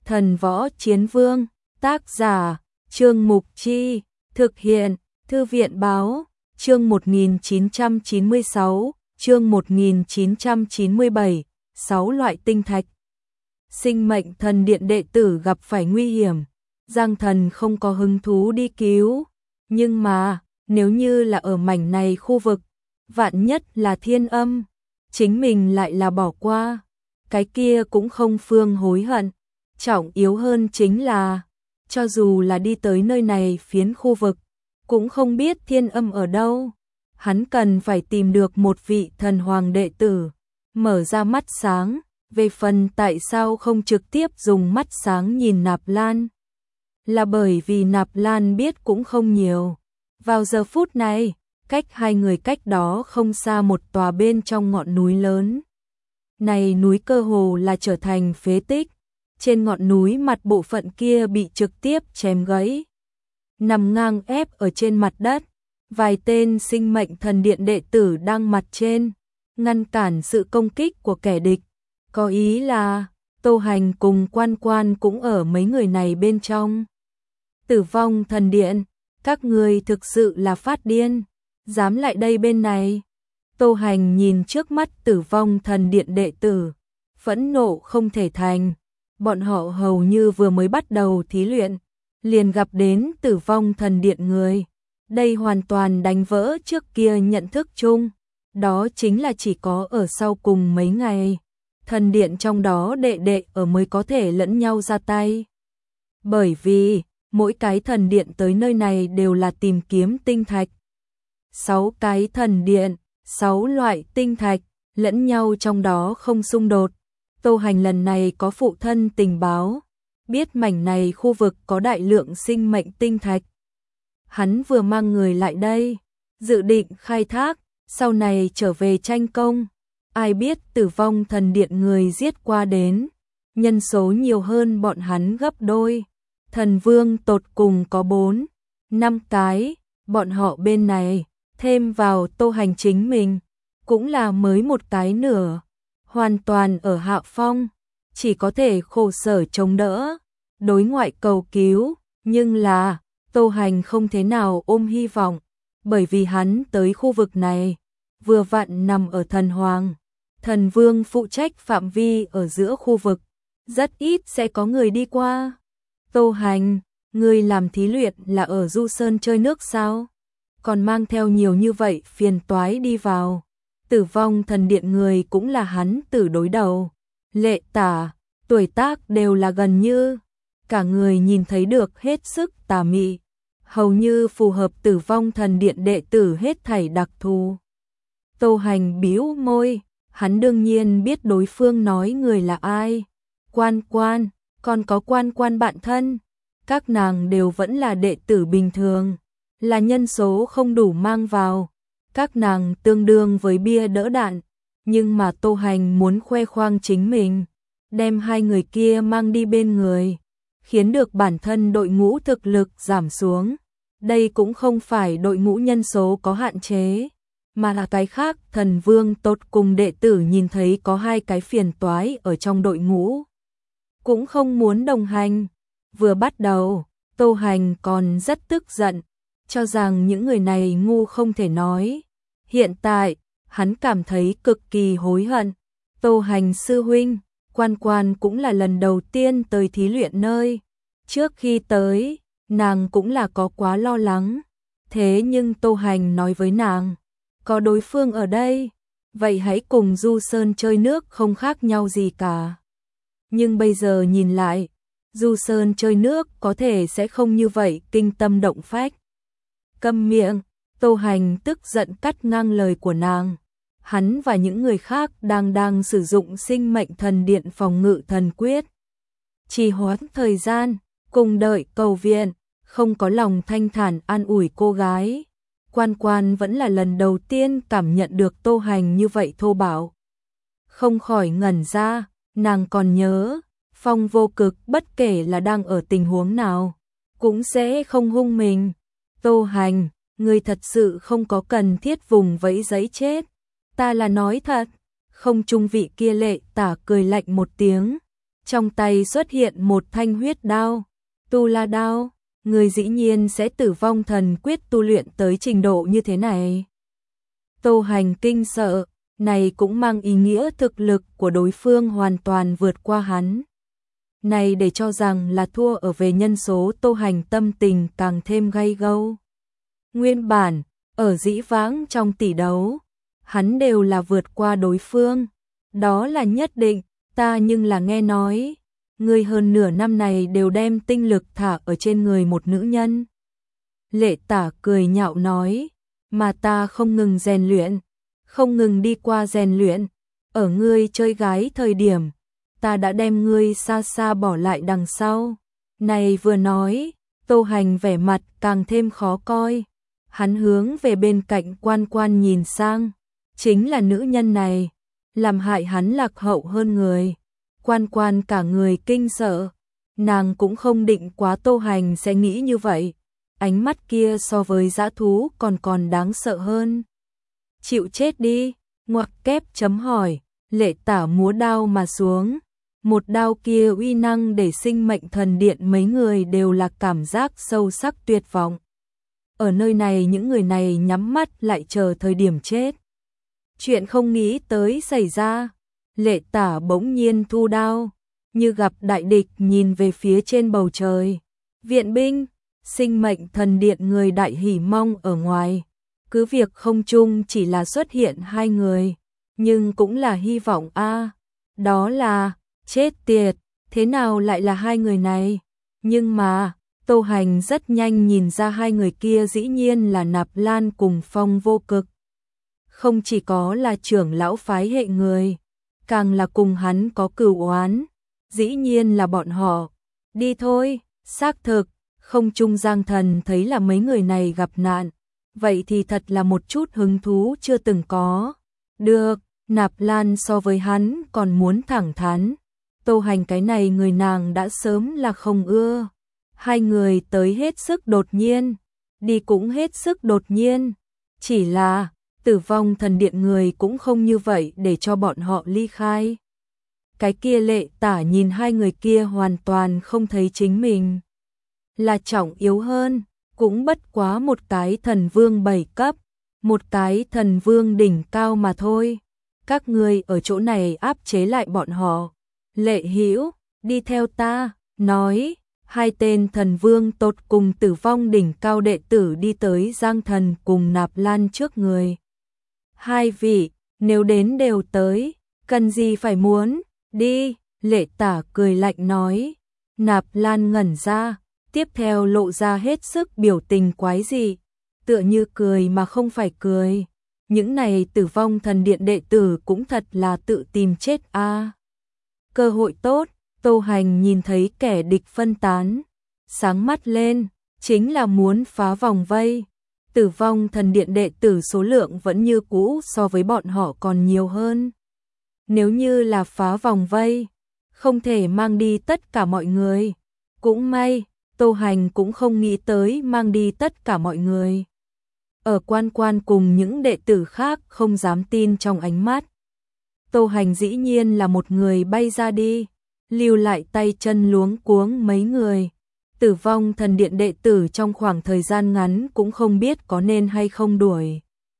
Thần Võ Chiến Vương, tác giả, Trương Mục Chi, thực hiện, Thư viện Báo, chương 1996, chương 1997, 6 loại tinh thạch. Sinh mệnh thần điện đệ tử gặp phải nguy hiểm, Giang Thần không có hứng thú đi cứu, nhưng mà, nếu như là ở mảnh này khu vực, vạn nhất là Thiên Âm, chính mình lại là bỏ qua, cái kia cũng không phương hối hận. Trọng yếu hơn chính là, cho dù là đi tới nơi này phiến khu vực, cũng không biết Thiên Âm ở đâu. Hắn cần phải tìm được một vị thần hoàng đệ tử, mở ra mắt sáng. Về phần tại sao không trực tiếp dùng mắt sáng nhìn Nạp Lan, là bởi vì Nạp Lan biết cũng không nhiều. Vào giờ phút này, cách hai người cách đó không xa một tòa bên trong ngọn núi lớn. Này núi cơ hồ là trở thành phế tích, trên ngọn núi mặt bộ phận kia bị trực tiếp chém gãy, nằm ngang ép ở trên mặt đất. Vài tên sinh mệnh thần điện đệ tử đang mặt trên, ngăn cản sự công kích của kẻ địch. Có ý là, Tô Hành cùng Quan Quan cũng ở mấy người này bên trong. Tử vong thần điện, các người thực sự là phát điên, dám lại đây bên này. Tô Hành nhìn trước mắt tử vong thần điện đệ tử, phẫn nộ không thể thành. Bọn họ hầu như vừa mới bắt đầu thí luyện, liền gặp đến tử vong thần điện người. Đây hoàn toàn đánh vỡ trước kia nhận thức chung, đó chính là chỉ có ở sau cùng mấy ngày, thần điện trong đó đệ đệ ở mới có thể lẫn nhau ra tay. Bởi vì, mỗi cái thần điện tới nơi này đều là tìm kiếm tinh thạch. 6 cái thần điện, 6 loại tinh thạch, lẫn nhau trong đó không xung đột. Tô Hành lần này có phụ thân tình báo, biết mảnh này khu vực có đại lượng sinh mệnh tinh thạch. Hắn vừa mang người lại đây, dự định khai thác, sau này trở về tranh công. Ai biết tử vong thần điện người giết qua đến, nhân số nhiều hơn bọn hắn gấp đôi. Thần vương tột cùng có 4, 5 cái, bọn họ bên này, thêm vào Tô Hành chính mình, cũng là mới một cái nửa, hoàn toàn ở hạ phong, chỉ có thể khổ sở chống đỡ, đối ngoại cầu cứu, nhưng là, Tô Hành không thế nào ôm hy vọng, bởi vì hắn tới khu vực này, vừa vặn nằm ở thần hoàng. Thần vương phụ trách phạm vi ở giữa khu vực, rất ít sẽ có người đi qua. Tô Hành, người làm thí luyện là ở Du Sơn chơi nước sao? Còn mang theo nhiều như vậy phiền toái đi vào. Tử vong thần điện người cũng là hắn tử đối đầu. Lệ Tả, tuổi tác đều là gần như, cả người nhìn thấy được hết sức tà mị, hầu như phù hợp tử vong thần điện đệ tử hết thảy đặc thù. Tô Hành bĩu môi, hắn đương nhiên biết đối phương nói người là ai. Quan Quan, còn có Quan Quan bạn thân, các nàng đều vẫn là đệ tử bình thường, là nhân số không đủ mang vào, các nàng tương đương với bia đỡ đạn, nhưng mà Tô Hành muốn khoe khoang chính mình, đem hai người kia mang đi bên người, khiến được bản thân đội ngũ thực lực giảm xuống. Đây cũng không phải đội ngũ nhân số có hạn chế, mà là cái khác. Thần vương tột cùng đệ tử nhìn thấy có 2 cái phiền toái ở trong đội ngũ, cũng không muốn đồng hành. Vừa bắt đầu, Tô Hành còn rất tức giận, cho rằng những người này ngu không thể nói. Hiện tại, hắn cảm thấy cực kỳ hối hận. Tô Hành sư huynh, Quan Quan cũng là lần đầu tiên tới thí luyện nơi. Trước khi tới, nàng cũng là có quá lo lắng. Thế nhưng Tô Hành nói với nàng, có đối phương ở đây, vậy hãy cùng Du Sơn chơi nước không khác nhau gì cả. Nhưng bây giờ nhìn lại, Du Sơn chơi nước có thể sẽ không như vậy kinh tâm động phách. Câm miệng, Tô Hành tức giận cắt ngang lời của nàng. Hắn và những người khác đang sử dụng sinh mệnh thần điện phòng ngự thần quyết. Trì hoãn thời gian, cùng đợi cầu viện, không có lòng thanh thản an ủi cô gái. Quan Quan vẫn là lần đầu tiên cảm nhận được Tô Hành như vậy thô bạo. Không khỏi ngẩn ra, nàng còn nhớ, Phong Vô Cực bất kể là đang ở tình huống nào, cũng sẽ không hung mình. Tô Hành, ngươi thật sự không có cần thiết vùng vẫy giấy chết. Ta là nói thật. Không trung vị kia Lệ Tả cười lạnh một tiếng, trong tay xuất hiện một thanh huyết đao, tu la đao, người dĩ nhiên sẽ Tử Vong Thần Quyết tu luyện tới trình độ như thế này. Tô Hành kinh sợ, này cũng mang ý nghĩa thực lực của đối phương hoàn toàn vượt qua hắn. Này để cho rằng là thua ở về nhân số, Tô Hành tâm tình càng thêm gay gâu. Nguyên bản, ở dĩ vãng trong tỷ đấu, hắn đều là vượt qua đối phương, đó là nhất định, ta nhưng là nghe nói, người hơn nửa năm này đều đem tinh lực thả ở trên người một nữ nhân. Lệ Tả cười nhạo nói, mà ta không ngừng rèn luyện, không ngừng đi qua rèn luyện, ở ngươi chơi gái thời điểm, ta đã đem ngươi xa xa bỏ lại đằng sau. Này vừa nói, Tô Hành vẻ mặt càng thêm khó coi, hắn hướng về bên cạnh Quan Quan nhìn sang, chính là nữ nhân này, làm hại hắn lạc hậu hơn người. Quan Quan cả người kinh sợ, nàng cũng không định quá Tô Hành sẽ nghĩ như vậy, ánh mắt kia so với dã thú còn đáng sợ hơn. Chịu chết đi, ngoặc kép chấm hỏi, Lệ Tả múa đao mà xuống, một đao kia uy năng để sinh mệnh thần điện mấy người đều là cảm giác sâu sắc tuyệt vọng. Ở nơi này những người này nhắm mắt lại chờ thời điểm chết. Chuyện không nghĩ tới xảy ra, Lệ Tả bỗng nhiên thu đao, như gặp đại địch nhìn về phía trên bầu trời. Viện binh, sinh mệnh thần điện người đại hỉ mong ở ngoài. Cứ việc không chung chỉ là xuất hiện hai người, nhưng cũng là hy vọng a. Đó là, chết tiệt, thế nào lại là hai người này? Nhưng mà, Tô Hành rất nhanh nhìn ra hai người kia dĩ nhiên là Nạp Lan cùng Phong Vô Cực. Không chỉ có là trưởng lão phái hệ người, càng là cùng hắn có cửu oán, dĩ nhiên là bọn họ. Đi thôi, xác thực, không trung Giang Thần thấy là mấy người này gặp nạn, vậy thì thật là một chút hứng thú chưa từng có. Được, Nạp Lan so với hắn còn muốn thẳng thắn, Tô Hành cái này người nàng đã sớm là không ưa. Hai người tới hết sức đột nhiên, đi cũng hết sức đột nhiên, chỉ là Tử Vong Thần Điện người cũng không như vậy để cho bọn họ ly khai. Cái kia Lệ Tả nhìn hai người kia hoàn toàn không thấy chính mình là trọng yếu hơn, cũng bất quá một cái thần vương 7 cấp, một cái thần vương đỉnh cao mà thôi. Các ngươi ở chỗ này áp chế lại bọn họ. Lệ Hữu, đi theo ta, nói, hai tên thần vương tột cùng Tử Vong đỉnh cao đệ tử đi tới Giang Thần cùng Nạp Lan trước người. Hai vị, nếu đến đều tới, cần gì phải muốn, đi, Lệ Tả cười lạnh nói. Nạp Lan ngẩn ra, tiếp theo lộ ra hết sức biểu tình quái dị, tựa như cười mà không phải cười. Những này Tử Vong Thần Điện đệ tử cũng thật là tự tìm chết a. Cơ hội tốt, Tô Hành nhìn thấy kẻ địch phân tán, sáng mắt lên, chính là muốn phá vòng vây. Tử Vong Thần Điện đệ tử số lượng vẫn như cũ so với bọn họ còn nhiều hơn. Nếu như là phá vòng vây, không thể mang đi tất cả mọi người. Cũng may, Tô Hành cũng không nghĩ tới mang đi tất cả mọi người. Ở Quan Quan cùng những đệ tử khác không dám tin trong ánh mắt. Tô Hành dĩ nhiên là một người bay ra đi, lưu lại tay chân luống cuống mấy người. Tử Vong Thần Điện đệ tử trong khoảng thời gian ngắn cũng không biết có nên hay không đuổi.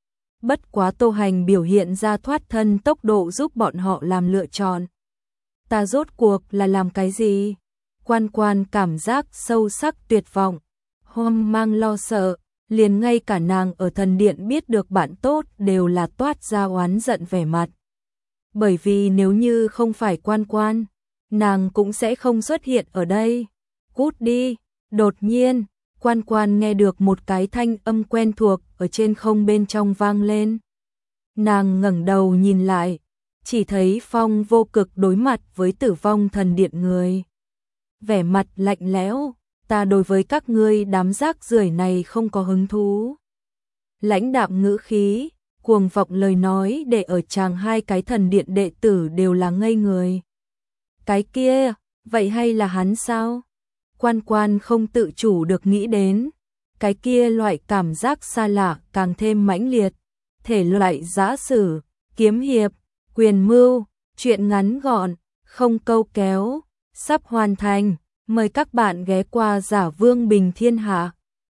Bất quá Tô Hành biểu hiện ra thoát thân tốc độ giúp bọn họ làm lựa chọn. Ta rốt cuộc là làm cái gì? Quan Quan cảm giác sâu sắc tuyệt vọng, hoang mang lo sợ, liền ngay cả nàng ở thần điện biết được bạn tốt đều là toát ra oán giận vẻ mặt. Bởi vì nếu như không phải Quan Quan, nàng cũng sẽ không xuất hiện ở đây. Cút đi, đột nhiên, Quan Quan nghe được một cái thanh âm quen thuộc ở trên không bên trong vang lên. Nàng ngẩng đầu nhìn lại, chỉ thấy Phong Vô Cực đối mặt với Tử Vong Thần Điện người. Vẻ mặt lạnh lẽo, ta đối với các ngươi đám rác rưởi này không có hứng thú. Lãnh đạm ngữ khí, cuồng vọng lời nói để ở chàng hai cái thần điện đệ tử đều là ngây người. Cái kia, vậy hay là hắn sao? Quan Quan không tự chủ được nghĩ đến. Cái kia loại cảm giác xa lạ càng thêm mãnh liệt. Thể loại giã sử, kiếm hiệp, quyền mưu, chuyện ngắn gọn, không câu kéo, sắp hoàn thành. Mời các bạn ghé qua Giả Vương Bình Thiên Hạ.